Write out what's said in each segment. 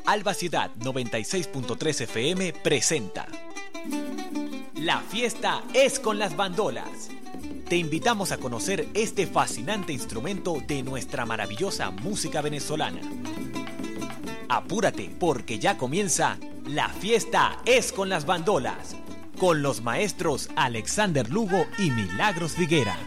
Alba Ciudad 96.3 FM presenta La fiesta es con las bandolas. Te invitamos a conocer este fascinante instrumento de nuestra maravillosa música venezolana. Apúrate porque ya comienza La fiesta es con las bandolas, con los maestros Alexander Lugo y Milagros Figuera.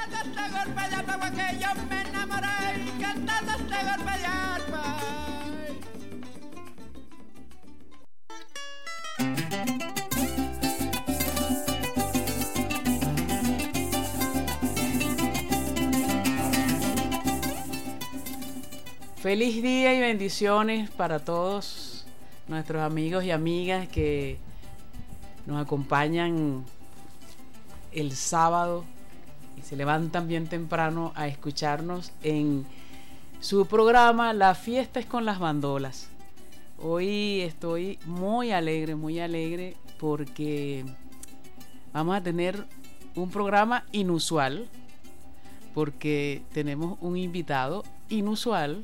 Feliz día y bendiciones para todos nuestros amigos y amigas que nos acompañan el sábado y se levantan bien temprano a escucharnos en su programa La fiesta es con las bandolas. Hoy estoy muy alegre porque vamos a tener un programa inusual, porque tenemos un invitado inusual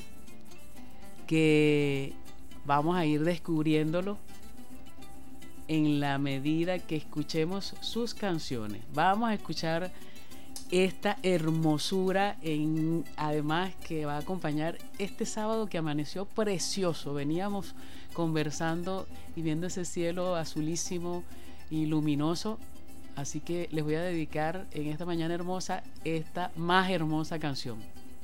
que vamos a ir descubriéndolo en la medida que escuchemos sus canciones. Vamos a escuchar esta hermosura, además que va a acompañar este sábado que amaneció precioso. Veníamos conversando y viendo ese cielo azulísimo y luminoso, así que les voy a dedicar en esta mañana hermosa esta más hermosa canción.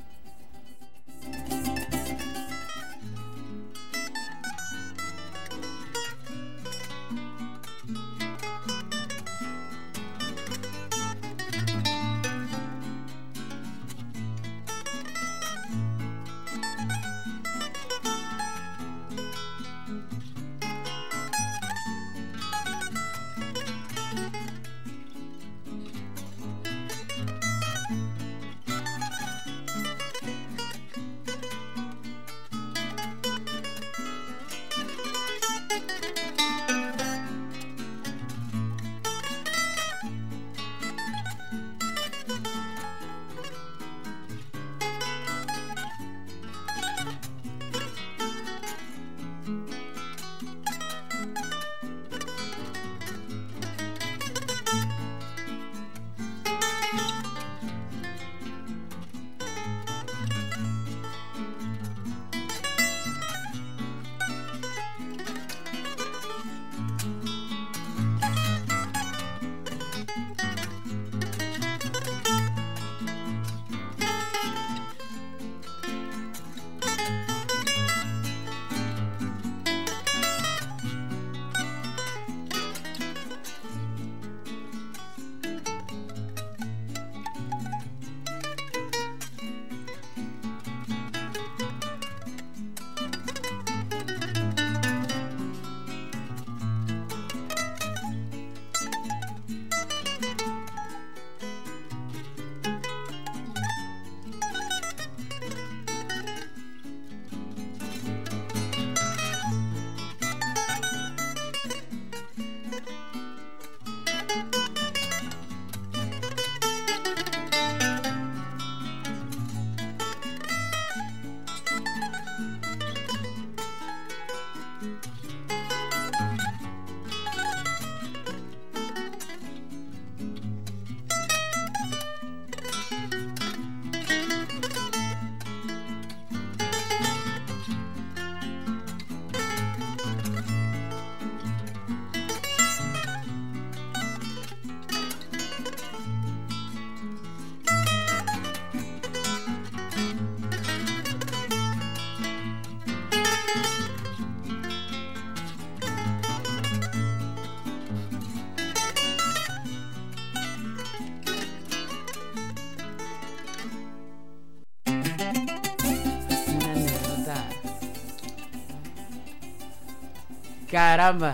Caramba,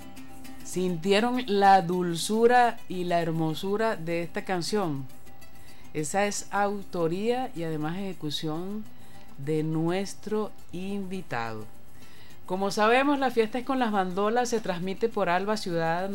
¿sintieron la dulzura y la hermosura de esta canción? Esa es autoría y además ejecución de nuestro invitado. Como sabemos, La fiesta es con las bandolas se transmite por Alba Ciudad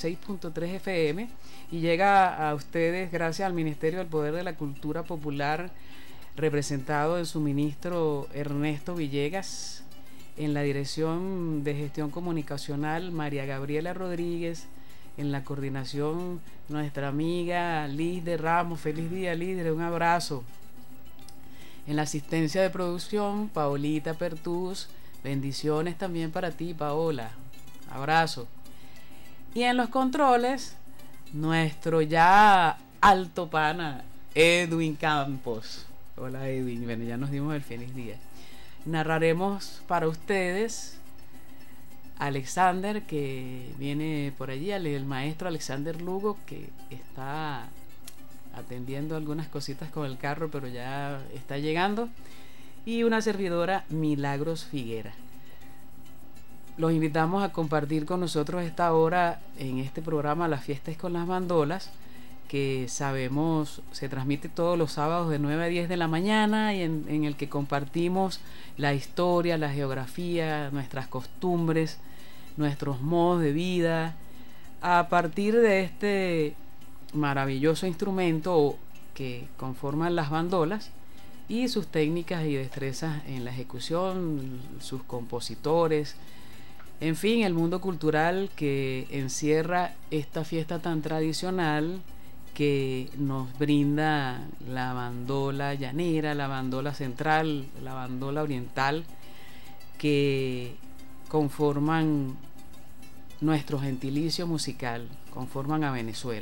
96.3 FM y llega a ustedes gracias al Ministerio del Poder de la Cultura Popular, representado en su ministro Ernesto Villegas. En la dirección de gestión comunicacional, María Gabriela Rodríguez. En la coordinación, nuestra amiga Liz de Ramos. Feliz día, Liz, un abrazo. En la asistencia de producción, Paolita Pertús. Bendiciones también para ti, Paola. Abrazo. Y en los controles, nuestro ya alto pana, Edwin Campos. Hola, Edwin. Bueno, ya nos dimos el feliz día. Narraremos para ustedes Alexander, que viene por allí, el maestro Alexander Lugo, que está atendiendo algunas cositas con el carro, pero ya está llegando, y una servidora, Milagros Figuera. Los invitamos a compartir con nosotros esta hora en este programa La Fiesta es con las Bandolas, que sabemos se transmite todos los sábados de 9 a 10 de la mañana, y en el que compartimos la historia, la geografía, nuestras costumbres, nuestros modos de vida, a partir de este maravilloso instrumento que conforman las bandolas y sus técnicas y destrezas en la ejecución, sus compositores, en fin, el mundo cultural que encierra esta fiesta tan tradicional que nos brinda la bandola llanera, la bandola central, la bandola oriental, que conforman nuestro gentilicio musical, conforman a Venezuela.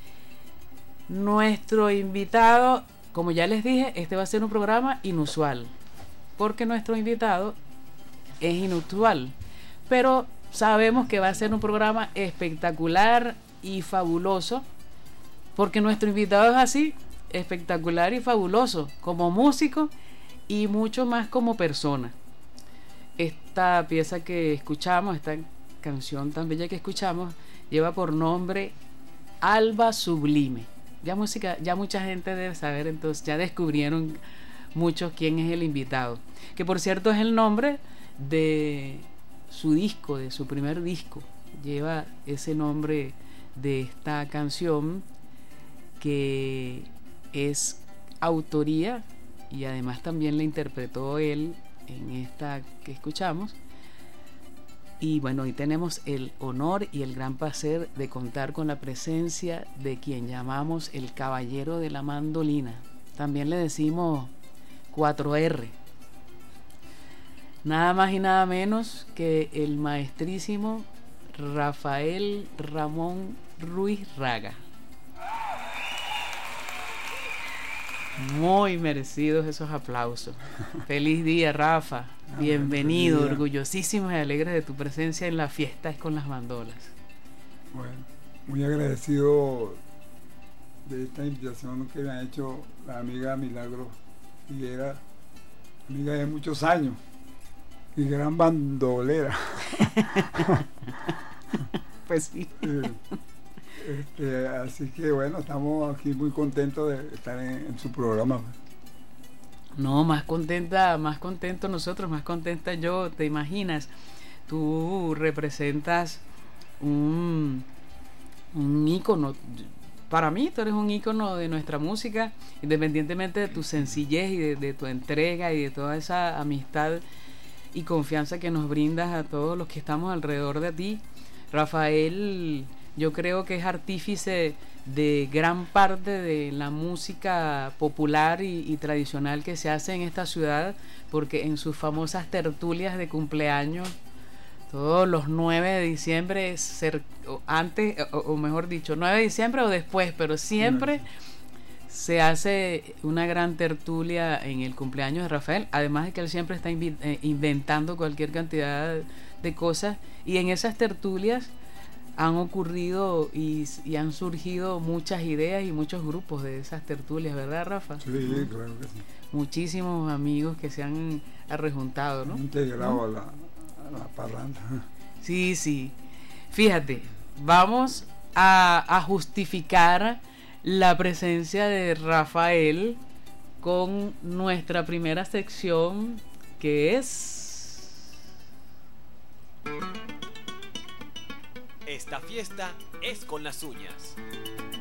Nuestro invitado, como ya les dije, este va a ser un programa inusual, porque nuestro invitado es inusual, pero sabemos que va a ser un programa espectacular y fabuloso, porque nuestro invitado es así, espectacular y fabuloso, como músico y mucho más como persona. Esta pieza que escuchamos, esta canción tan bella que escuchamos, lleva por nombre Alba Sublime. Ya mucha gente debe saber, entonces ya descubrieron muchos quién es el invitado, que por cierto es el nombre de su disco, de su primer disco. Lleva ese nombre de esta canción, que es autoría y además también la interpretó él en esta que escuchamos. Y bueno, hoy tenemos el honor y el gran placer de contar con la presencia de quien llamamos el caballero de la mandolina. También le decimos 4R. Nada más y nada menos que el maestrísimo Rafael Ramón Ruiz Raga. Muy merecidos esos aplausos. Feliz día, Rafa. Bienvenido, orgullosísimos y alegres de tu presencia en La Fiesta es con las Bandolas. Bueno, muy agradecido de esta invitación que me ha hecho la amiga Milagros Figuera, amiga de muchos años y gran bandolera. Pues sí. Así que bueno, estamos aquí muy contentos de estar en su programa. No, más contento nosotros, más contenta yo, te imaginas. Tú representas un ícono. Para mí tú eres un ícono de nuestra música, independientemente de tu sencillez y de tu entrega y de toda esa amistad y confianza que nos brindas a todos los que estamos alrededor de ti. Rafael, yo creo que es artífice de gran parte de la música popular y tradicional que se hace en esta ciudad, porque en sus famosas tertulias de cumpleaños, todos los 9 de diciembre, antes, o mejor dicho, 9 de diciembre o después, pero siempre se hace una gran tertulia en el cumpleaños de Rafael, además de que él siempre está inventando cualquier cantidad de cosas, y en esas tertulias han ocurrido y han surgido muchas ideas y muchos grupos de esas tertulias, ¿verdad, Rafa? Sí, claro que sí. Muchísimos amigos que se han arrejuntado, ¿no? Integrado a la parranda. Sí, sí. Fíjate, vamos a justificar la presencia de Rafael con nuestra primera sección, que es... Esta fiesta es con las uñas.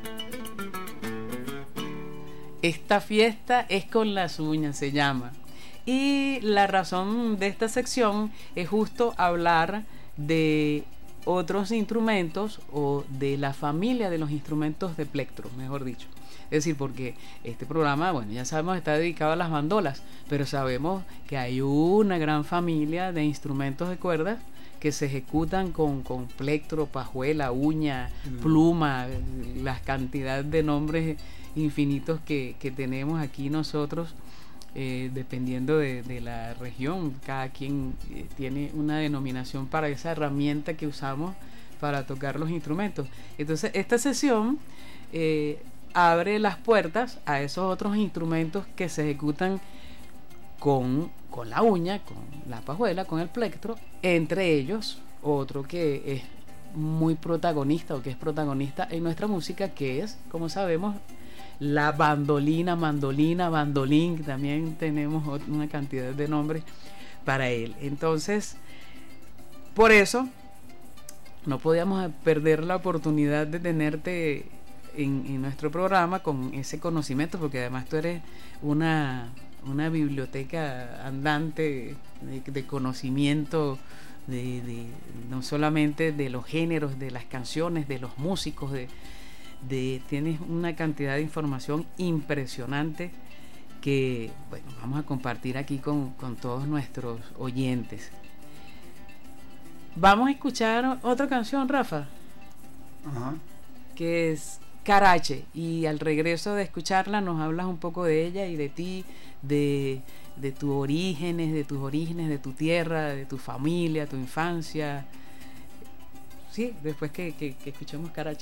Esta fiesta es con las uñas, se llama. Y la razón de esta sección es justo hablar de otros instrumentos o de la familia de los instrumentos de plectro, mejor dicho. Es decir, porque este programa, bueno, ya sabemos, está dedicado a las bandolas, pero sabemos que hay una gran familia de instrumentos de cuerdas que se ejecutan con plectro, pajuela, uña, pluma, las cantidades de nombres infinitos que tenemos aquí nosotros, dependiendo de la región. Cada quien tiene una denominación para esa herramienta que usamos para tocar los instrumentos. Entonces, esta sesión abre las puertas a esos otros instrumentos que se ejecutan con la uña, con la pajuela, con el plectro, entre ellos otro que es muy protagonista o que es protagonista en nuestra música, que es, como sabemos, la bandolina, mandolina, bandolín. También tenemos una cantidad de nombres para él. Entonces, por eso no podíamos perder la oportunidad de tenerte en nuestro programa con ese conocimiento, porque además tú eres una biblioteca andante de conocimiento, de no solamente de los géneros, de las canciones, de los músicos, tienes una cantidad de información impresionante que, bueno, vamos a compartir aquí con todos nuestros oyentes. Vamos a escuchar otra canción, Rafa. Ajá. Que es Carache, y al regreso de escucharla nos hablas un poco de ella y de ti, de tus orígenes, de tu tierra, de tu familia, tu infancia. Sí, después que escuchemos Carache.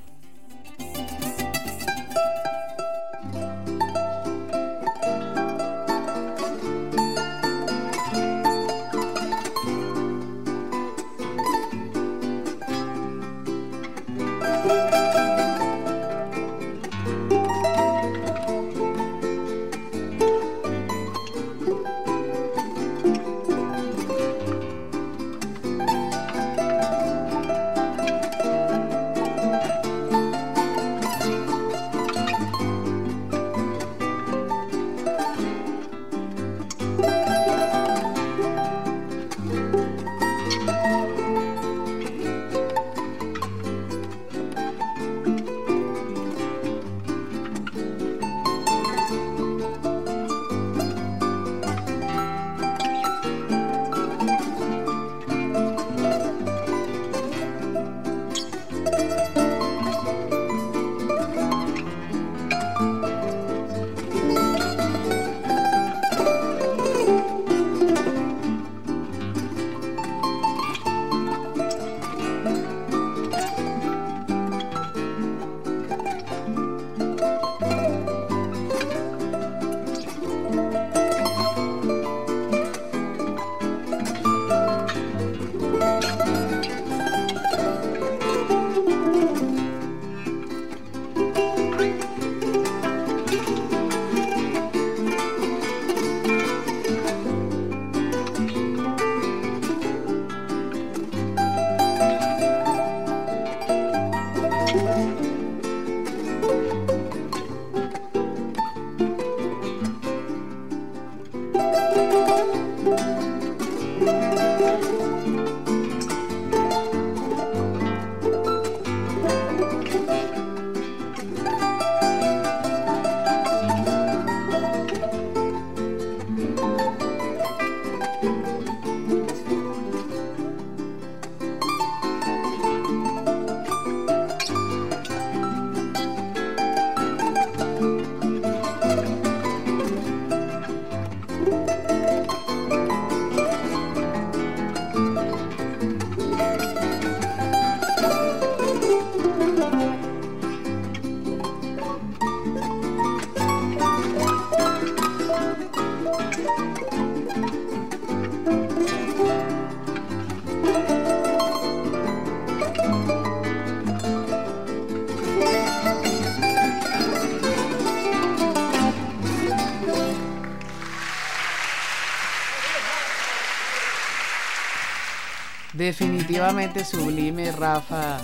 Definitivamente sublime, Rafa,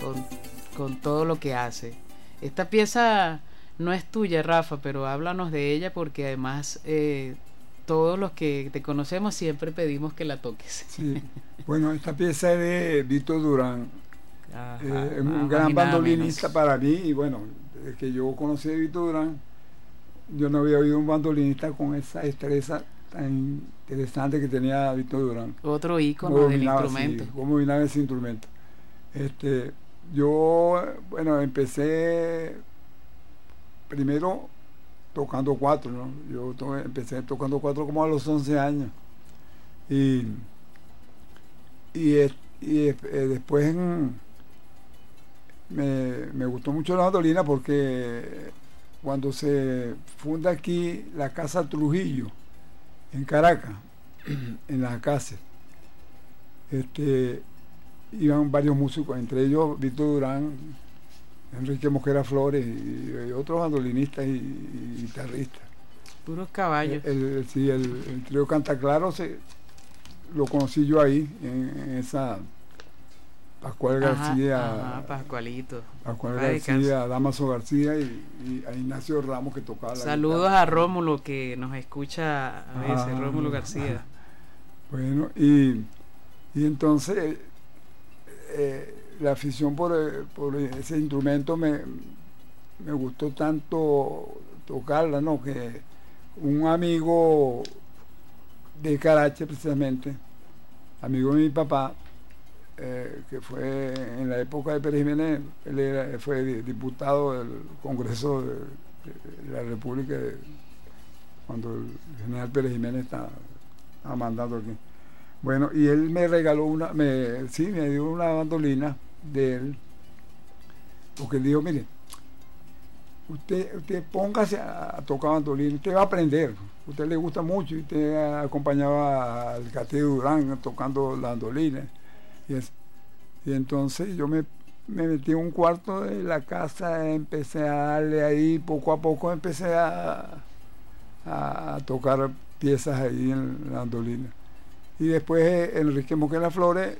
con todo lo que hace. Esta pieza no es tuya, Rafa, pero háblanos de ella, porque además todos los que te conocemos siempre pedimos que la toques. Sí. Bueno, esta pieza es de Víctor Durán. Ajá, Es un gran bandolinista para mí, y bueno, desde que yo conocí a Víctor Durán, yo no había oído un bandolinista con esa destreza tan interesante que tenía Víctor Durán. Otro ícono del instrumento. Sí, cómo dominaba ese instrumento. Yo, bueno, empecé primero tocando cuatro, ¿no? Empecé tocando cuatro como a los 11 años. Y después me gustó mucho la bandolina porque cuando se funda aquí la Casa Trujillo en Caracas, en las Acacias, iban varios músicos, entre ellos Víctor Durán, Enrique Mosquera Flores y otros bandolinistas y guitarristas. Puros caballos. El trío Cantaclaro lo conocí yo ahí, en esa Pascual García. Pascualito. Pascual García, Damaso García y a Ignacio Ramos, que tocaba la Saludos guitarra. a Rómulo, que nos escucha a veces, Rómulo García. Bueno, y entonces la afición por ese instrumento me gustó tanto tocarla, ¿no? Que un amigo de Carache, precisamente, amigo de mi papá, que fue en la época de Pérez Jiménez, él fue diputado del Congreso de la República cuando el general Pérez Jiménez estaba mandando aquí. Bueno, y él me regaló me dio una bandolina de él, porque él dijo: mire, usted póngase a tocar bandolina, usted va a aprender, a usted le gusta mucho, y usted acompañaba al Castillo Durán tocando la bandolina. Y entonces yo me metí en un cuarto de la casa, empecé a darle ahí, poco a poco empecé a tocar piezas ahí en la bandolina. Y después Enrique Mosquera Flores,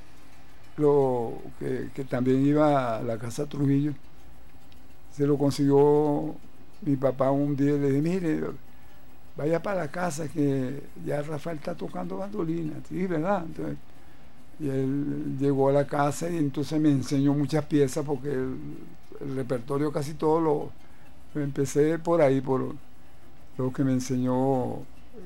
que también iba a la Casa Trujillo, se lo consiguió mi papá un día, le dije: mire, vaya para la casa que ya Rafael está tocando bandolina. Sí, ¿verdad? Entonces, y él llegó a la casa y entonces me enseñó muchas piezas, porque el repertorio casi todo lo empecé por ahí, por lo que me enseñó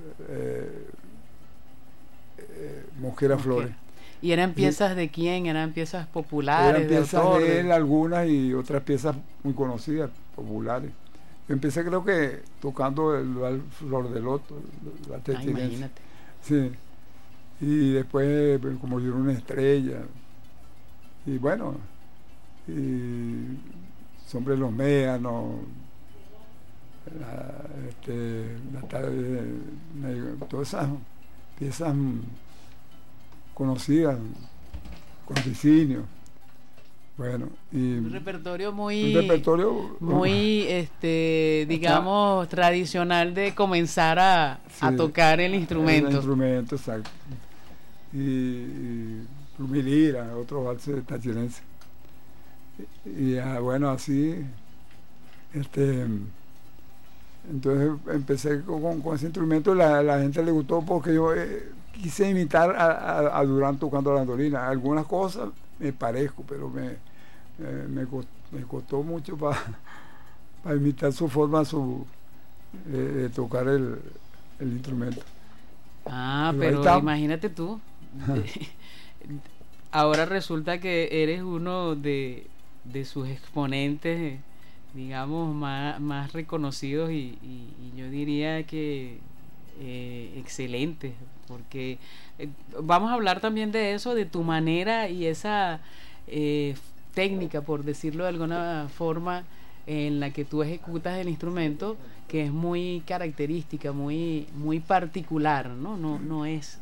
Mosquera Flores. ¿Y eran piezas de quién? ¿Eran piezas populares? Eran piezas de él, algunas, y otras piezas muy conocidas, populares. Yo empecé, creo que tocando el Flor de Loto, la Tetinense. Imagínate. Sí. Y después, como yo era una estrella, y bueno, y Sombre los Méanos, la tarde, todas esas piezas conocidas, con Licinio. Bueno, y un repertorio muy digamos, tradicional de comenzar a tocar el instrumento. El instrumento, exacto. Y Plumilira, otro valse tachirense. Y bueno, así, entonces empecé con ese instrumento, y la gente le gustó, porque yo quise imitar a Durán tocando la bandolina. Algunas cosas me parezco, pero me costó mucho para imitar su forma de tocar el instrumento. Pero imagínate tú. Ahora resulta que eres uno de sus exponentes, digamos, más reconocidos y yo diría que excelentes, porque vamos a hablar también de eso, de tu manera y esa técnica, por decirlo de alguna forma, en la que tú ejecutas el instrumento, que es muy característica, muy particular, ¿no? No es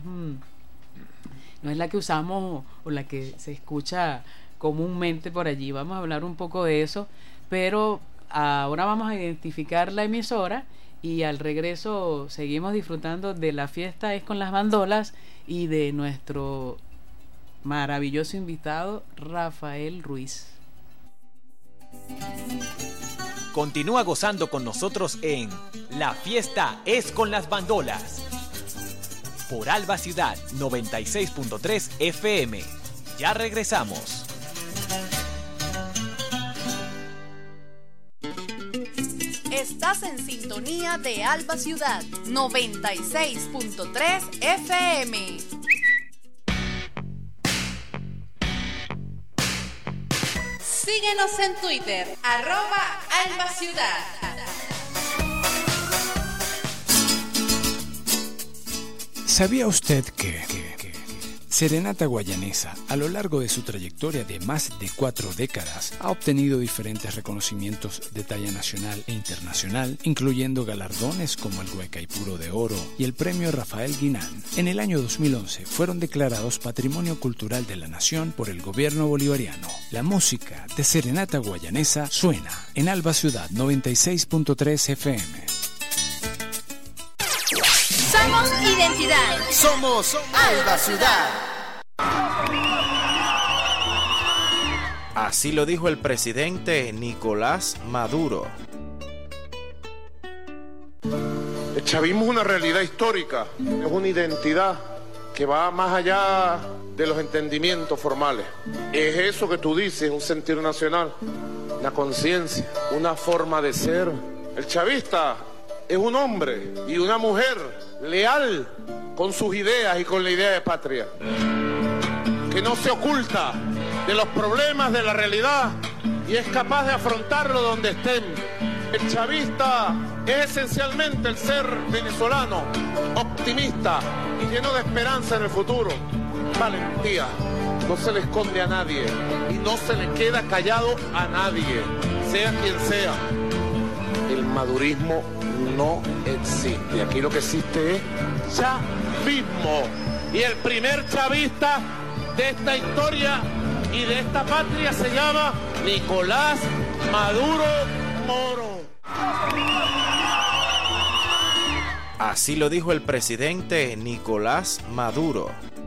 la que usamos o la que se escucha comúnmente por allí. Vamos a hablar un poco de eso, pero ahora vamos a identificar la emisora y al regreso seguimos disfrutando de La Fiesta es con las Bandolas y de nuestro maravilloso invitado Rafael Ruiz. Continúa gozando con nosotros en La Fiesta es con las Bandolas. por Alba Ciudad 96.3 FM. Ya regresamos. Estás en sintonía de Alba Ciudad 96.3 FM. Síguenos en Twitter, @AlbaCiudad. ¿Sabía usted que Serenata Guayanesa, a lo largo de su trayectoria de más de 4 décadas, ha obtenido diferentes reconocimientos de talla nacional e internacional, incluyendo galardones como el Guaycaipuro de Oro y el Premio Rafael Guinán? En el año 2011 fueron declarados Patrimonio Cultural de la Nación por el gobierno bolivariano. La música de Serenata Guayanesa suena en Alba Ciudad 96.3 FM. Somos identidad. Somos Alba Ciudad. Así lo dijo el presidente Nicolás Maduro. El chavismo es una realidad histórica, es una identidad que va más allá de los entendimientos formales. Es eso que tú dices, un sentir nacional, una conciencia, una forma de ser. El chavista es un hombre y una mujer leal con sus ideas y con la idea de patria, que no se oculta de los problemas de la realidad y es capaz de afrontarlo donde estén. El chavista es esencialmente el ser venezolano, optimista y lleno de esperanza en el futuro. Valentía, no se le esconde a nadie y no se le queda callado a nadie, sea quien sea. El madurismo no existe, aquí lo que existe es chavismo. Y el primer chavista de esta historia y de esta patria se llama Nicolás Maduro Moro. Así lo dijo el presidente Nicolás Maduro.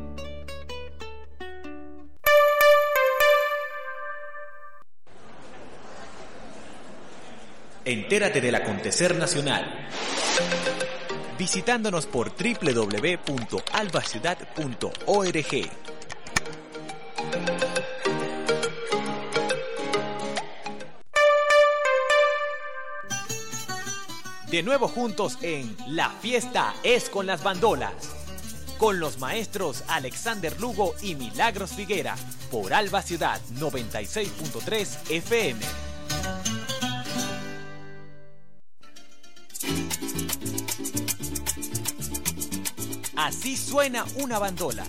Entérate del acontecer nacional visitándonos por www.albaciudad.org. De nuevo juntos en La Fiesta es con las Bandolas, con los maestros Alexander Lugo y Milagros Figuera, por Alba Ciudad 96.3 FM. Así suena una bandola.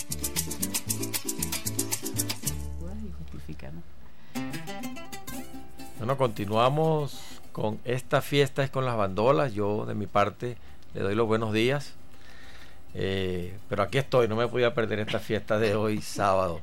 Bueno, continuamos con esta fiesta es con las bandolas. Yo de mi parte le doy los buenos días, pero aquí estoy, no me podía perder esta fiesta de hoy sábado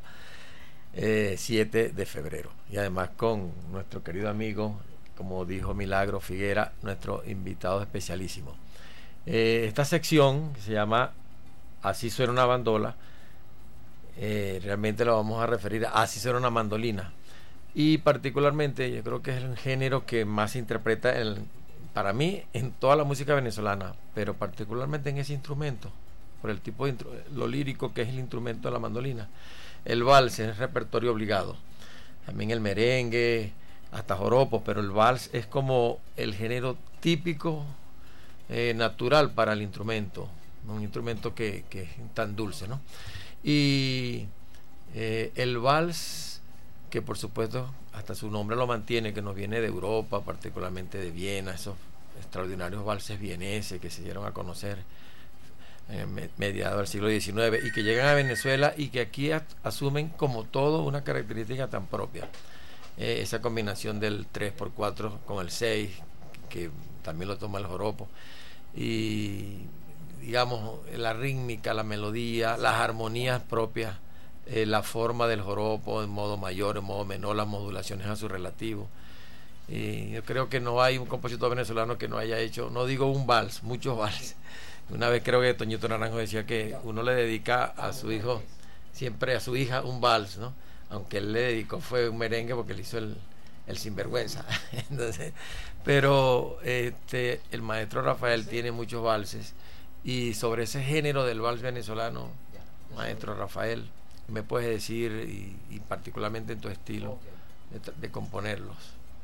7 de febrero, y además con nuestro querido amigo, como dijo Milagro Figuera, nuestro invitado especialísimo. Esta sección que se llama Así suena una bandola, realmente lo vamos a referir a Así suena una mandolina, y particularmente yo creo que es el género que más se interpreta para mí en toda la música venezolana, pero particularmente en ese instrumento, por el tipo de lo lírico que es el instrumento de la mandolina. El vals es el repertorio obligado, también el merengue, hasta joropos, pero el vals es como el género típico, natural para el instrumento, un instrumento que es tan dulce, ¿no? Y el vals, que por supuesto hasta su nombre lo mantiene, que nos viene de Europa, particularmente de Viena, esos extraordinarios valses vieneses que se dieron a conocer mediados del siglo XIX y que llegan a Venezuela y que aquí asumen como todo una característica tan propia, esa combinación del 3x4 con el 6, que también lo toma el joropo, y digamos la rítmica, la melodía, las armonías propias, la forma del joropo en modo mayor, en modo menor, las modulaciones a su relativo. Yo creo que no hay un compositor venezolano que no haya hecho, no digo un vals, muchos vals. Una vez creo que Toñito Naranjo decía que uno le dedica a su hijo, siempre a su hija, un vals, ¿no? Aunque él le dedicó fue un merengue porque le hizo el sinvergüenza. Entonces, pero el maestro Rafael tiene muchos valses Y sobre ese género del vals venezolano, maestro Rafael, ¿me puedes decir, y particularmente en tu estilo, de componerlos?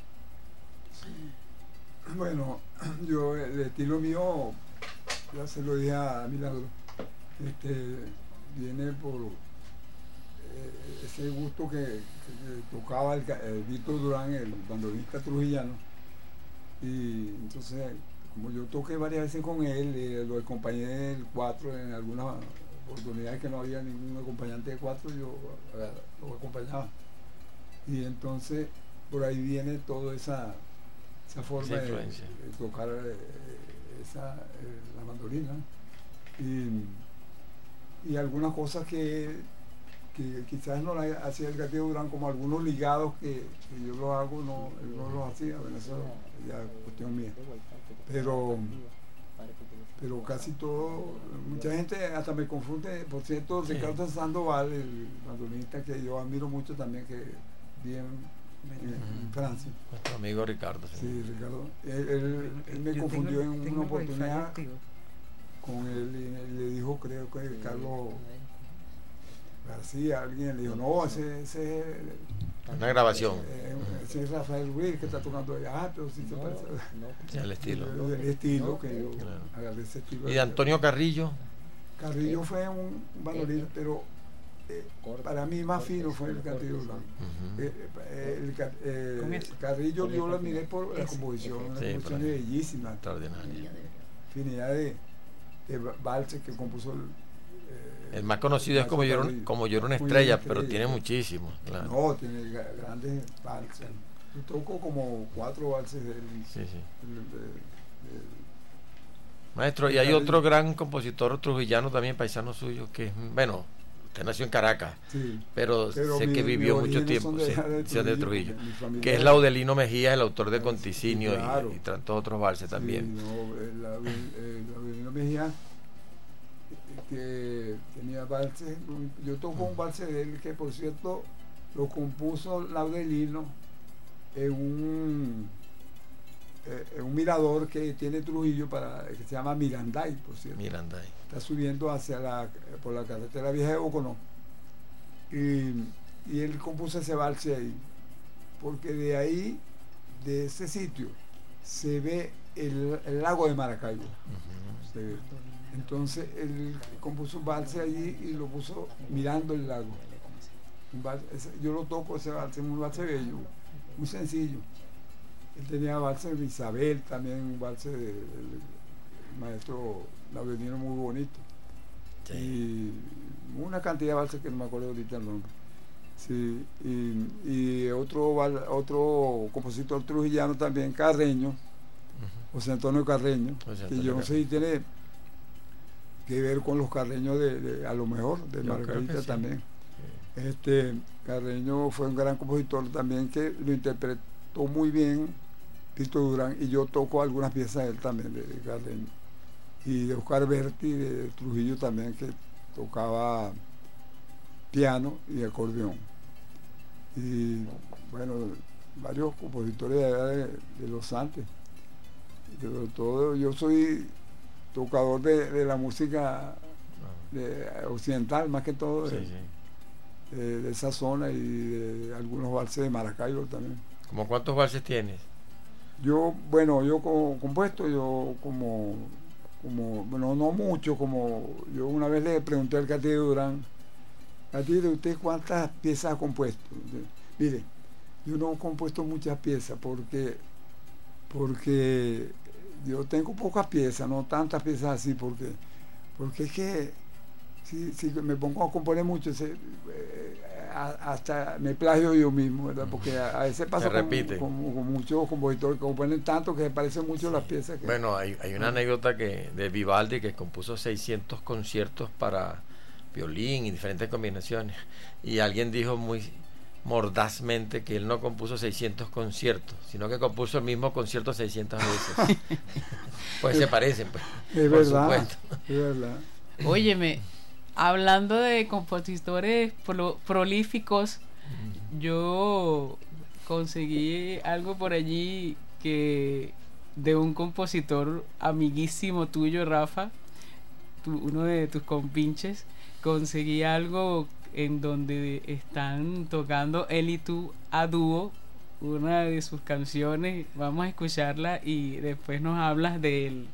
Bueno, yo el estilo mío, ya se lo dije a Milagro, viene por ese gusto que tocaba el Víctor Durán, el bandoneonista trujillano, y entonces como yo toqué varias veces con él, lo acompañé del 4 en algunas oportunidades que no había ningún acompañante de 4, yo lo acompañaba, y entonces por ahí viene toda esa forma de tocar la mandolina, y algunas cosas que quizás no las hacía el Castillo Durán, como algunos ligados que yo los hago, él no los hacía, bueno, eso ya es cuestión mía, pero casi todo, mucha gente hasta me confunde. Por cierto, sí. Ricardo Sandoval, el bandolinista que yo admiro mucho también, que vive en Francia. Nuestro amigo Ricardo. Sí, Ricardo. Él me confundió en una oportunidad con él y le dijo, creo que Carlos García, alguien le dijo, no, ese una grabación. Ese es Rafael Ruiz que está tocando allá, pero sí se parece. Sí, el estilo. El estilo que yo agarré ese estilo. ¿Y de Antonio Carrillo? Carrillo fue un bandolinista, pero para mí más fino fue el Castillo Durán. Carrillo yo lo admiré por la composición, una composición bellísima, extraordinaria, infinidad de valses que compuso. El más conocido es Como yo era una estrella, pero tiene muchísimos. Claro. No, tiene grandes valses. Yo toco como 4 valses de él. Sí. Maestro, y hay otro gran compositor trujillano también, paisano suyo, que es, bueno, usted nació en Caracas, sí, pero sé que vivió mucho tiempo de Trujillo, que es Laudelino Mejía, el autor de Conticinio, claro, y tantos otros valses también. Sí, Laudelino Mejía, que tenía valses. Yo toco un valse de él que, por cierto, lo compuso Laudelino en un mirador que tiene Trujillo, que se llama Miranday, por cierto. Miranday. Está subiendo por la carretera vieja de Boconó, y él compuso ese valse ahí, porque de ahí, de ese sitio, se ve el lago de Maracaibo. Se ve. Entonces él compuso un valse allí y lo puso mirando el lago. Yo lo toco ese valse, un valse bello, muy sencillo. Él tenía valse de Isabel también, un valse del maestro Laudelino muy bonito. Sí. Y una cantidad de valses que no me acuerdo ahorita el nombre. Sí, y otro compositor trujillano también, Carreño, José Antonio Carreño, que yo no sé si tiene que ver con los carreños a lo mejor de Margarita también. Sí. Carreño fue un gran compositor también, que lo interpretó muy bien Tito Durán, y yo toco algunas piezas de él también, de Carreño, y de Oscar Berti, de Trujillo también, que tocaba piano y acordeón, y bueno, varios compositores de allá de Los Andes. Sobre todo yo soy tocador de la música occidental, más que todo de esa zona, y de algunos valses de Maracaibo también. ¿Cómo cuántos valses tienes? Yo compuesto, bueno, no mucho, como yo una vez le pregunté al Castillo Durán, Castillo, ¿usted cuántas piezas ha compuesto? Mire, yo no he compuesto muchas piezas porque yo tengo pocas piezas, no tantas piezas así, porque es que si me pongo a componer mucho, hasta me plagio yo mismo, ¿verdad? Porque a veces pasa con muchos compositores que componen tanto que se parecen mucho las piezas. Bueno, hay una anécdota de Vivaldi, que compuso 600 conciertos para violín y diferentes combinaciones, y alguien dijo muy mordazmente que él no compuso 600 conciertos, sino que compuso el mismo concierto 600 veces. Pues se parecen, pues. Es verdad, es verdad. Óyeme, hablando de compositores prolíficos, yo conseguí algo por allí de un compositor amiguísimo tuyo, Rafa, uno de tus compinches, conseguí algo en donde están tocando él y tú a dúo una de sus canciones. Vamos a escucharla y después nos hablas de él.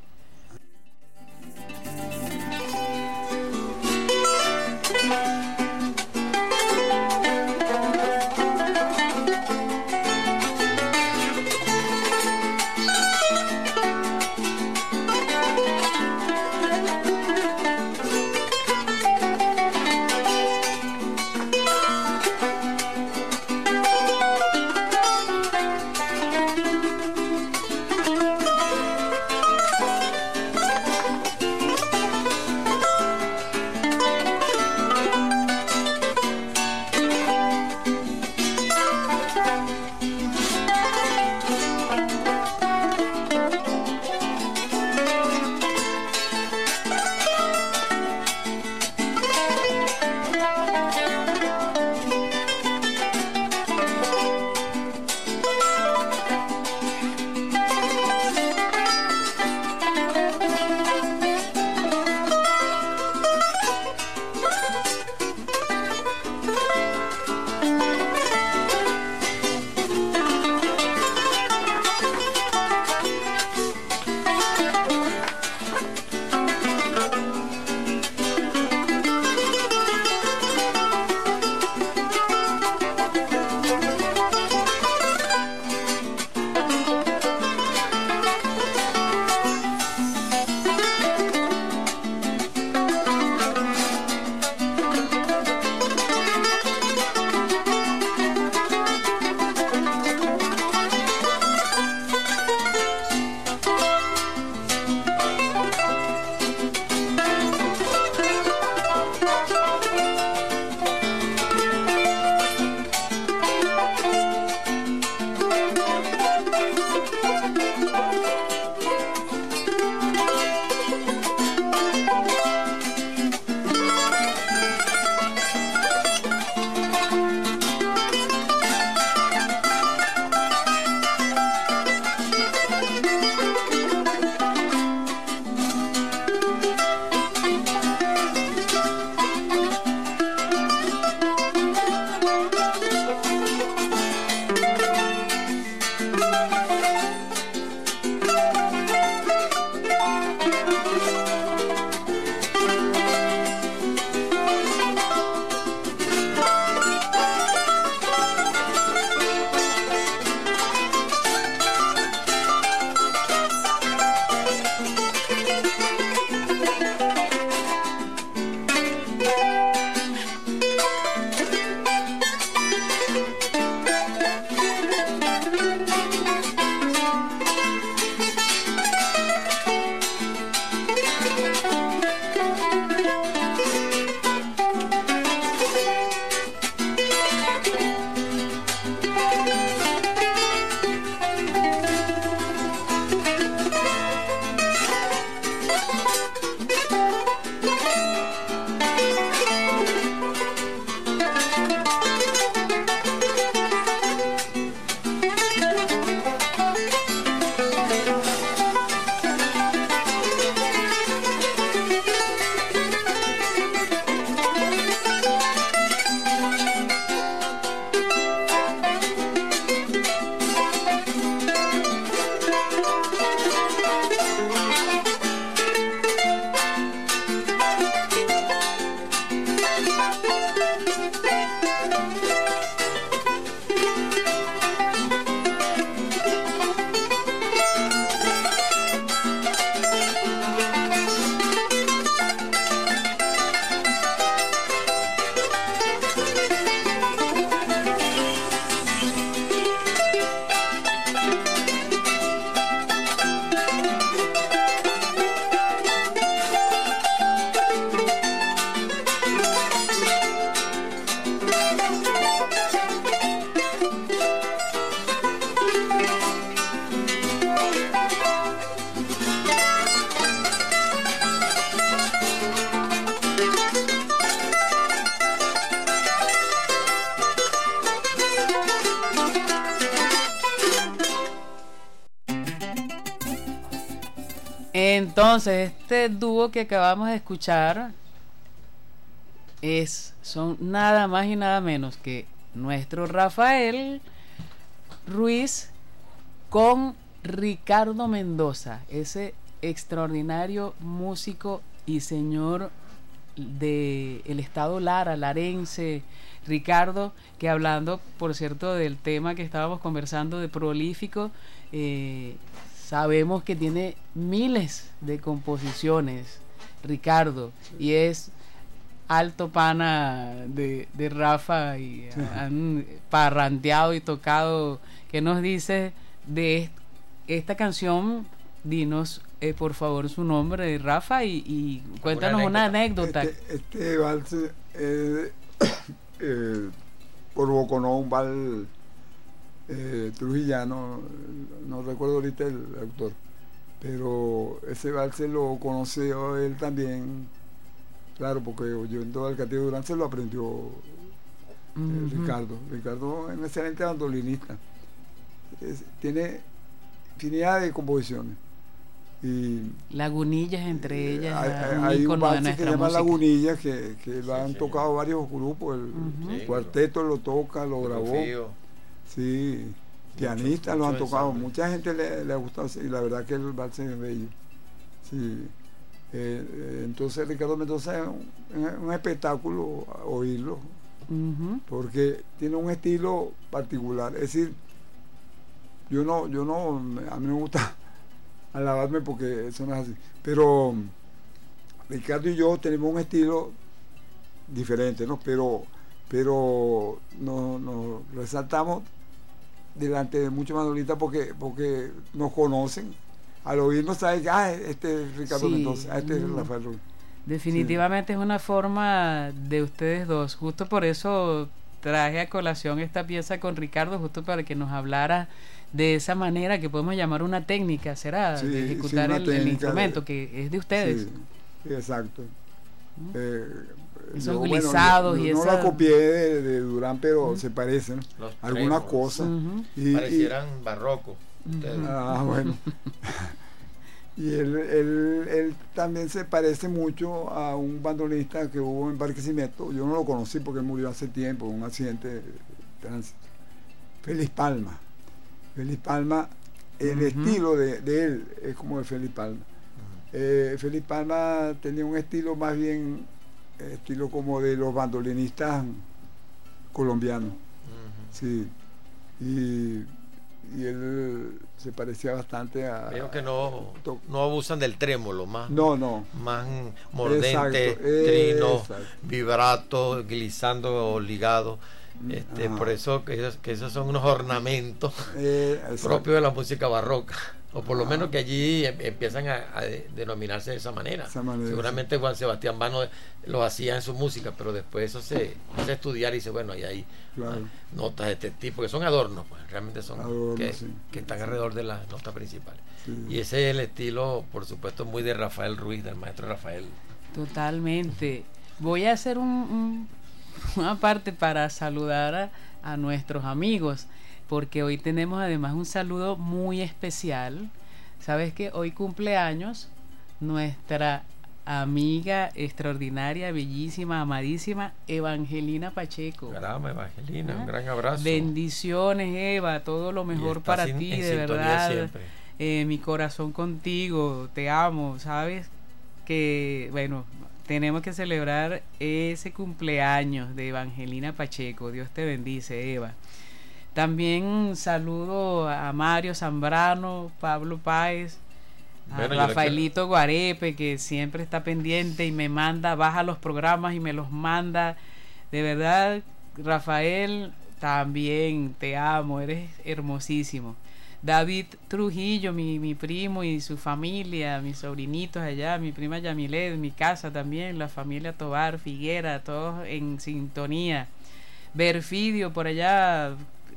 Entonces, este dúo que acabamos de escuchar son nada más y nada menos que nuestro Rafael Ruiz con Ricardo Mendoza, ese extraordinario músico y señor del estado Lara, larense. Ricardo, que hablando, por cierto, del tema que estábamos conversando de prolífico, sabemos que tiene miles de composiciones, Ricardo, y es alto pana de Rafa, y han parrandeado y tocado. ¿Qué nos dices de esta canción? Dinos por favor su nombre, Rafa, y cuéntanos una anécdota. Este vals por Boconó, un vals trujillano, no recuerdo ahorita el autor, pero ese vals lo conoció él también, claro, porque yo en todo el Castillo Durán se lo aprendió Ricardo es un excelente bandolinista, tiene infinidad de composiciones. Y Lagunillas, entre ellas hay un vals que se llama Lagunillas, que lo han tocado varios grupos, el cuarteto lo toca, lo grabó, sí, pianistas lo han tocado, mucha gente le ha gustado, y la verdad que el vals es bello, sí. Entonces Ricardo Mendoza es un espectáculo oírlo, porque tiene un estilo particular, es decir, yo no, a mí no me gusta alabarme porque eso no es así, pero Ricardo y yo tenemos un estilo diferente, ¿no? Pero nos resaltamos delante de muchos bandolistas porque nos conocen, al oírnos saben que este es Ricardo Mendoza, este es Rafael Ruiz. Definitivamente es una forma de ustedes dos, justo por eso traje a colación esta pieza con Ricardo, justo para que nos hablara de esa manera que podemos llamar una técnica, será, de ejecutar el instrumento que es de ustedes. Sí, exacto. Esos glisados y no la copié de Durán, pero se parecen algunas cosas. Parecieran barroco. Bueno. Y él también se parece mucho a un bandolista que hubo en Barquisimeto. Yo no lo conocí porque él murió hace tiempo en un accidente de tránsito. Félix Palma, el estilo de él es como de Félix Palma. Félix Palma tenía un estilo más bien, estilo como de los bandolinistas colombianos. Sí. Y él se parecía bastante a... Veo que no abusan del trémolo, más mordente, trino, vibrato, glissando, ligado. Por eso que esos son unos ornamentos propios de la música barroca, o por lo menos que allí empiezan a denominarse de esa manera. Seguramente Juan Sebastián Bano lo hacía en su música, pero después eso se hace estudiar y dice, bueno, hay notas de este tipo que son adornos, pues realmente son adornos, que están alrededor de las notas principales. Y ese es el estilo, por supuesto, muy de Rafael Ruiz, del maestro Rafael. Totalmente. Voy a hacer una parte para saludar a nuestros amigos, porque hoy tenemos además un saludo muy especial. Sabes que hoy cumpleaños nuestra amiga extraordinaria, bellísima, amadísima Evangelina Pacheco. Caramba, Evangelina, un gran abrazo. Bendiciones, Eva, todo lo mejor para ti, de verdad. Mi corazón contigo, te amo, sabes que, bueno, tenemos que celebrar ese cumpleaños de Evangelina Pacheco. Dios te bendice, Eva. También saludo a Mario Zambrano, Pablo Páez, a Rafaelito Guarepe, que siempre está pendiente y me baja los programas y me los manda. De verdad, Rafael, también te amo, eres hermosísimo. David Trujillo, mi primo y su familia, mis sobrinitos allá, mi prima Yamilet, mi casa también, la familia Tobar, Figuera, todos en sintonía. Berfidio por allá,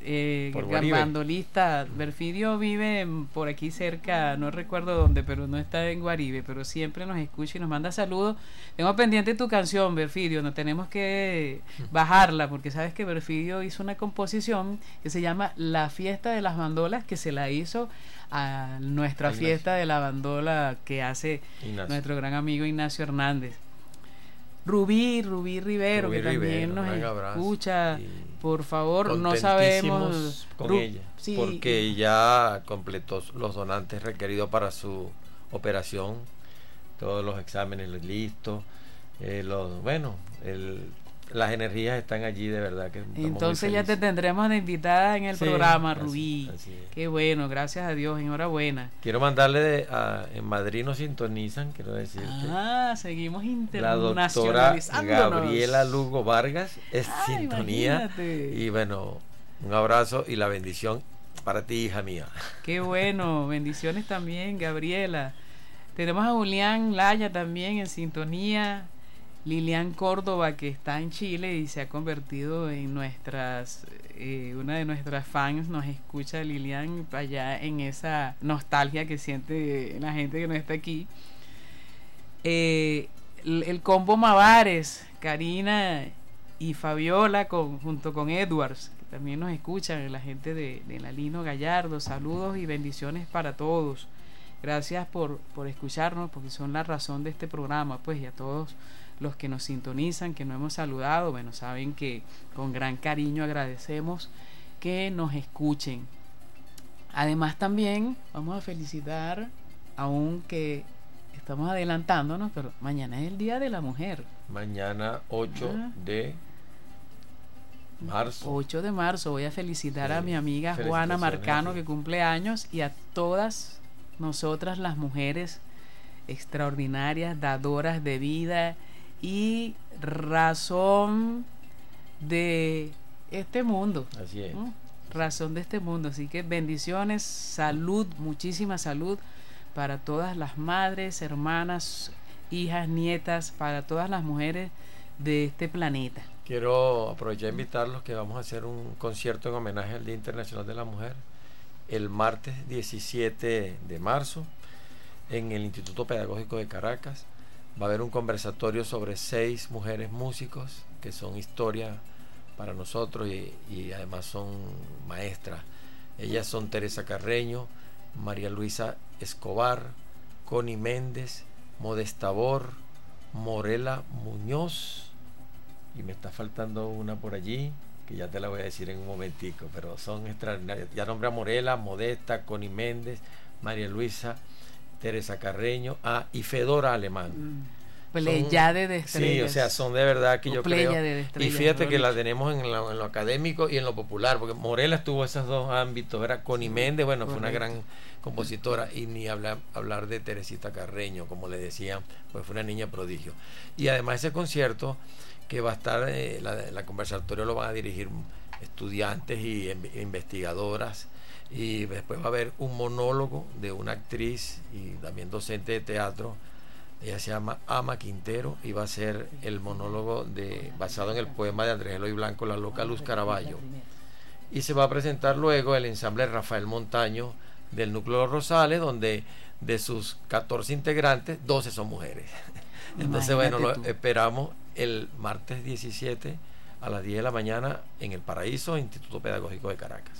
bandolista. Perfidio vive por aquí cerca, no recuerdo dónde, pero no está en Guaribe, pero siempre nos escucha y nos manda saludos. Tengo pendiente tu canción, Perfidio, no tenemos que bajarla, porque sabes que Perfidio hizo una composición que se llama La Fiesta de las Bandolas, que se la hizo a nuestra fiesta de la bandola que hace nuestro gran amigo Ignacio Hernández. Rubí Rivero, que también nos escucha. Por favor, no sabemos con ella, sí, porque ya completó los donantes requeridos para su operación, todos los exámenes listos, las energías están allí, de verdad que entonces ya te tendremos de invitada en el programa, Rubí. Así es. Qué bueno, gracias a Dios, enhorabuena. Quiero mandarle en Madrid nos sintonizan, quiero decirte. Seguimos internacionalizándonos. La doctora Gabriela Lugo Vargas es sintonía. Imagínate. Y bueno, un abrazo y la bendición para ti, hija mía. Qué bueno, bendiciones también, Gabriela. Tenemos a Julián Laya también en sintonía. Lilian Córdoba, que está en Chile y se ha convertido en una de nuestras fans, nos escucha. Lilian allá en esa nostalgia que siente la gente que no está aquí. El combo Mavares, Karina y Fabiola junto con Edwards, que también nos escuchan, la gente de la Lino Gallardo. Saludos y bendiciones para todos. Gracias por escucharnos, porque son la razón de este programa, pues, y a todos los que nos sintonizan, que no hemos saludado, bueno, saben que con gran cariño agradecemos que nos escuchen. Además también vamos a felicitar, aunque estamos adelantándonos, pero mañana es el Día de la Mujer. Mañana 8 de marzo. 8 de marzo voy a felicitar a mi amiga Juana Marcano, que cumple años, y a todas nosotras las mujeres extraordinarias, dadoras de vida y razón de este mundo. Así es. Razón de este mundo. Así que bendiciones, salud, muchísima salud para todas las madres, hermanas, hijas, nietas, para todas las mujeres de este planeta. Quiero aprovechar e invitarlos que vamos a hacer un concierto en homenaje al Día Internacional de la Mujer el martes 17 de marzo en el Instituto Pedagógico de Caracas. Va a haber un conversatorio sobre 6 mujeres músicos que son historia para nosotros y además son maestras. Ellas son Teresa Carreño, María Luisa Escobar, Connie Méndez, Modesta Bor, Morela Muñoz, y me está faltando una por allí que ya te la voy a decir en un momentico, pero son extraordinarias. Ya nombré a Morela, Modesta, Connie Méndez, María Luisa, Teresa Carreño, y Fedora Alemán. Pléyade de estrellas. Sí, o sea, son de verdad que yo creo. Y fíjate que la tenemos en lo académico y en lo popular, porque Morela tuvo esos dos ámbitos, era Connie Méndez, bueno, fue una gran compositora, y ni hablar de Teresita Carreño, como le decían, pues fue una niña prodigio. Y además ese concierto que va a estar, la conversatorio lo van a dirigir estudiantes y investigadoras, y después va a haber un monólogo de una actriz y también docente de teatro. Ella se llama Ama Quintero y va a ser el monólogo basado en el poema de Andrés Eloy Blanco, La loca Luz Caraballo. Y se va a presentar luego el ensamble Rafael Montaño del Núcleo Rosales, donde de sus 14 integrantes, 12 son mujeres. Entonces, bueno, lo esperamos el martes 17 a las 10 de la mañana en El Paraíso, Instituto Pedagógico de Caracas.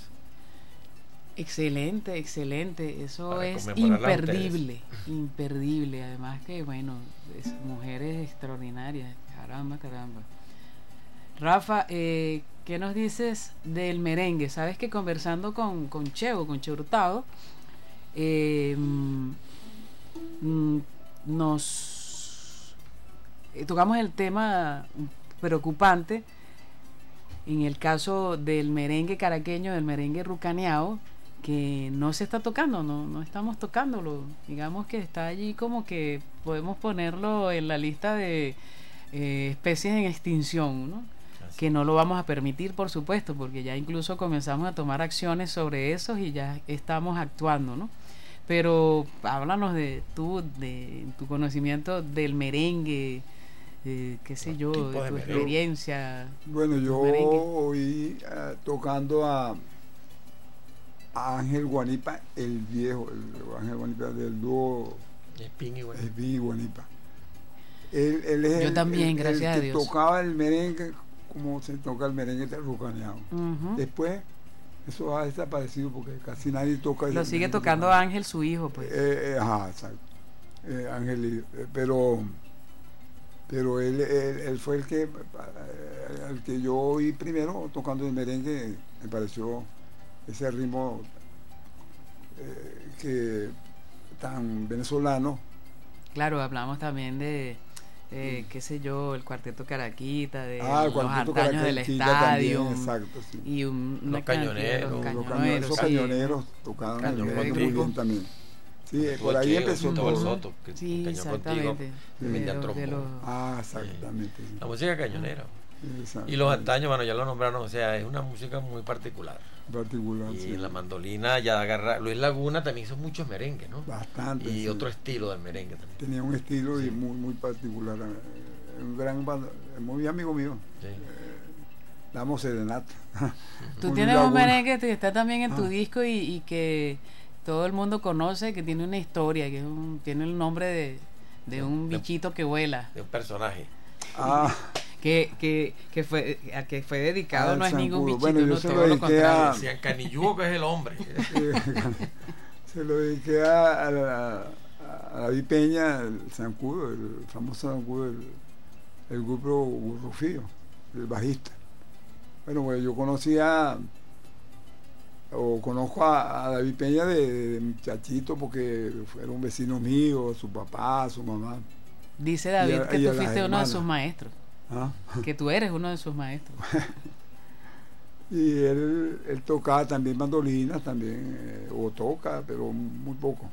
Excelente, excelente, eso es imperdible, imperdible, además que bueno, mujeres extraordinarias, caramba. Rafa, ¿qué nos dices del merengue? Sabes que conversando con Cheo Hurtado, nos tocamos el tema preocupante en el caso del merengue caraqueño, del merengue rucaneado, que no se está tocando, no estamos tocándolo, digamos que está allí como que podemos ponerlo en la lista de especies en extinción, ¿no? Que no lo vamos a permitir, por supuesto, porque ya incluso comenzamos a tomar acciones sobre eso y ya estamos actuando, ¿no? Pero háblanos de tu conocimiento del merengue, qué sé yo, de tu experiencia. Bueno, yo oí tocando a Ángel Guanipa, el viejo, Ángel Guanipa del dúo Espín y Guanipa. Él es Yo también, gracias a que Dios. tocaba el merengue como se toca el merengue rucaneado. Después eso ha desaparecido porque casi nadie toca. Lo sigue tocando Ángel, su hijo, pues. Ajá, exacto. Ángel, pero él fue el que yo oí primero tocando el merengue. Me pareció ese ritmo que tan venezolano. Claro, hablamos también de qué sé yo, el Cuarteto Caraquita, de el los antaños del estadio, también, exacto, sí. Y los cañoneros, esos cañoneros tocaban el merengue muy bien también. Sí, por ahí empezó todo. El Soto, que sí, exactamente. Exactamente. Sí. La música cañonera. Exacto. Y los antaños, bueno, ya lo nombraron, o sea, es una música muy particular. Y sí. la mandolina ya agarra. Luis Laguna también hizo muchos merengues, ¿no? Bastante. Y otro estilo del merengue también. Tenía un estilo y muy particular. Un gran muy amigo mío. Sí. Damos serenata. Tú tienes un merengue que está también en tu disco y que todo el mundo conoce, que tiene una historia, que tiene el nombre de un bichito que vuela. De un personaje. Que fue dedicado, no es ningún bichito, bueno, yo todo lo contrario. Decían Canillugo, que es el hombre. Se lo dediqué a David Peña, el zancudo, el famoso zancudo del grupo Rufío, el bajista. Bueno, yo conozco a David Peña de muchachito porque era un vecino mío, su papá, su mamá. Dice David que tú fuiste uno de sus maestros. Que tú eres uno de sus maestros. Y él tocaba también mandolinas, también, o toca, pero muy poco.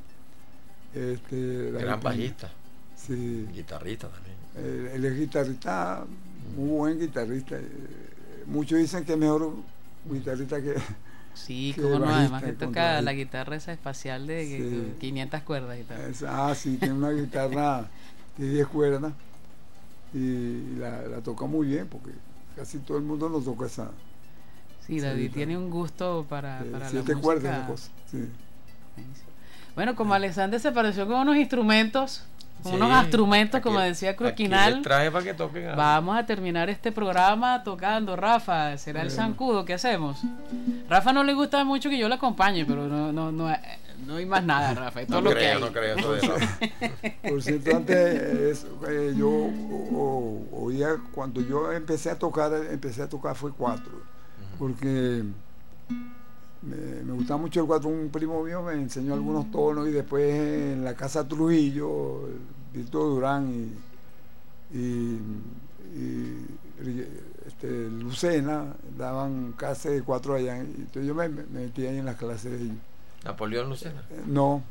Gran bajista. Sí. Guitarrista también. Él es guitarrista, muy buen guitarrista. Muchos dicen que es mejor guitarrista que... Sí, como no, además que toca la guitarra esa espacial de 500 cuerdas y tal. Sí, tiene una guitarra de 10 cuerdas y la toca muy bien porque casi todo el mundo nos toca esa. Sí, David tiene un gusto para la 7 música. cuerdas, una cosa. Sí. Bueno, como Alexander se pareció con unos instrumentos, unos instrumentos, como decía Cruquinal, traje para que toquen. Vamos a terminar este programa tocando. Rafa, ¿será el zancudo? ¿Qué hacemos? Rafa no le gusta mucho que yo le acompañe, pero no hay más nada, Rafa. Todo no lo creo, que hay. no creo eso de Rafa. Por cierto, antes yo oía, cuando yo empecé a tocar fue 4, porque me gustaba mucho el 4. Un primo mío me enseñó algunos tonos y después en la casa Trujillo, Víctor Durán y Lucena daban clases de 4 allá, entonces yo me metí ahí en las clases de ellos. ¿Napoleón Lucena? No,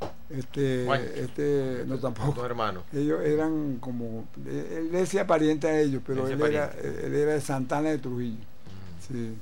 no tampoco. Dos hermanos. Ellos eran como, él decía pariente a ellos, pero él era de Santana de Trujillo. Sí.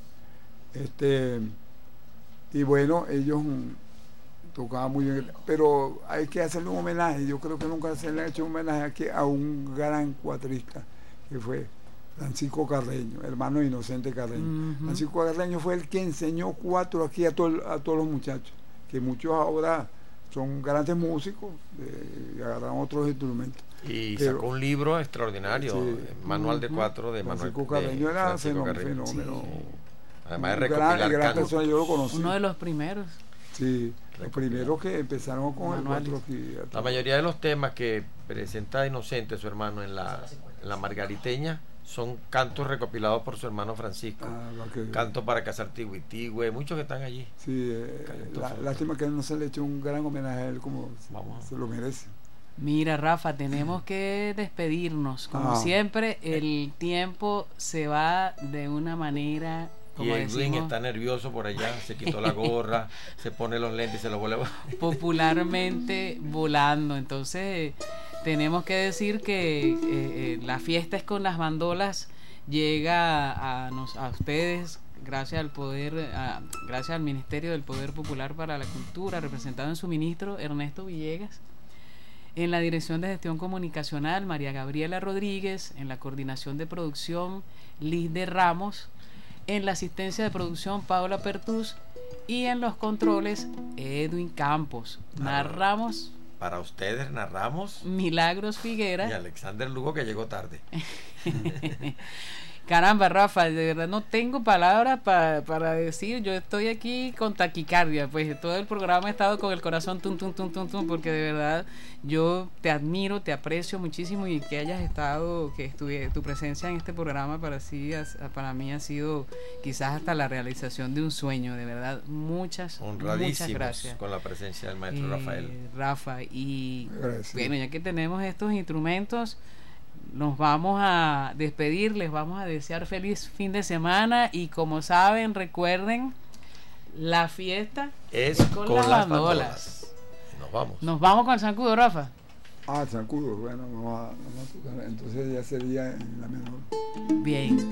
Y bueno, ellos tocaban muy bien, pero hay que hacerle un homenaje. Yo creo que nunca se le ha hecho un homenaje aquí a un gran cuatrista que fue Francisco Carreño, hermano de Inocente Carreño. Francisco Carreño fue el que enseñó 4 aquí a todos los muchachos, que muchos ahora son grandes músicos y agarran otros instrumentos. Y sacó un libro extraordinario, Manual de 4 de Francisco Carreño era fenómeno. Además de recopilar gran persona, yo lo conocí. Uno de los primeros. Sí, los primeros que empezaron con el 4 aquí. La mayoría de los temas que presenta Inocente, su hermano, en la Margariteña, son cantos recopilados por su hermano Francisco. Canto para Casar Tigüitigüe, muchos que están allí. Sí, lástima que no se le echó un gran homenaje a él como se lo merece. Mira, Rafa, tenemos que despedirnos. Como siempre, el tiempo se va de una manera... Y Edwin está nervioso por allá, se quitó la gorra, se pone los lentes y se los vuelve popularmente volando. Entonces tenemos que decir que la fiesta es con las bandolas llega a ustedes gracias al Ministerio del Poder Popular para la Cultura, representado en su ministro Ernesto Villegas, en la Dirección de Gestión Comunicacional María Gabriela Rodríguez, en la coordinación de producción Liz de Ramos, En la asistencia de producción, Paula Pertús. Y en los controles, Edwin Campos. Narramos. Para ustedes narramos Milagros Figuera y Alexander Lugo, que llegó tarde. Caramba, Rafa, de verdad no tengo palabras para decir. Yo estoy aquí con taquicardia, pues todo el programa he estado con el corazón tum, tum, tum, tum, tum, porque de verdad yo te admiro, te aprecio muchísimo, y que hayas estado, que tu presencia en este programa para mí ha sido quizás hasta la realización de un sueño, de verdad. Muchas gracias con la presencia del maestro Rafa. Y bueno, ya que tenemos estos instrumentos, nos vamos a despedir, les vamos a desear feliz fin de semana, y como saben, recuerden, la fiesta es con las bandolas. Nos vamos con el zancudo, Rafa. El zancudo, bueno, vamos a tocar, entonces ya sería en la menor. Bien.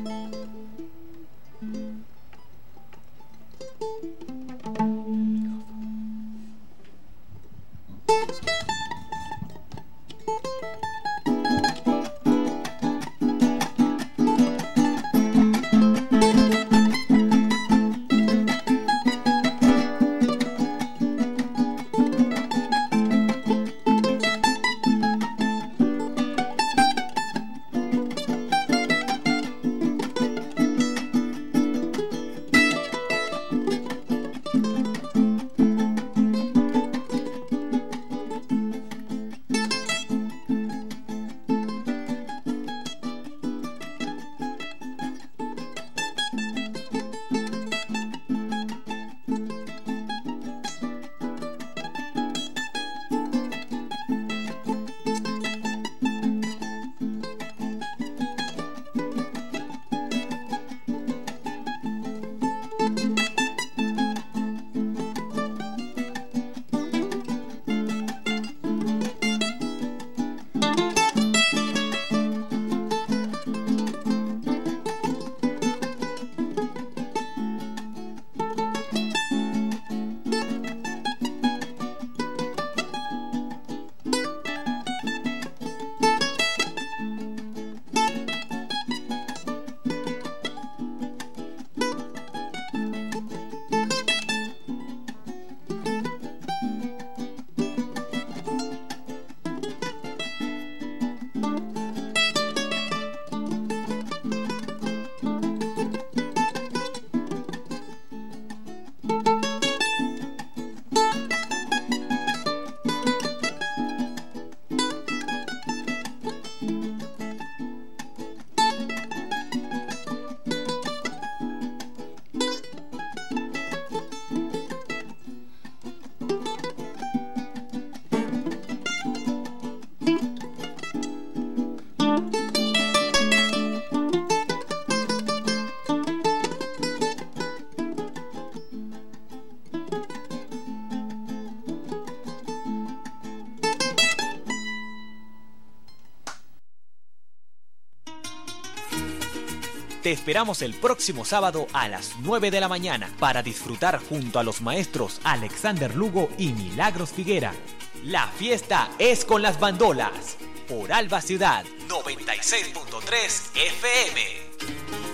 Te esperamos el próximo sábado a las 9 de la mañana para disfrutar junto a los maestros Alexander Lugo y Milagros Figuera. La fiesta es con las bandolas por Alba Ciudad 96.3 FM.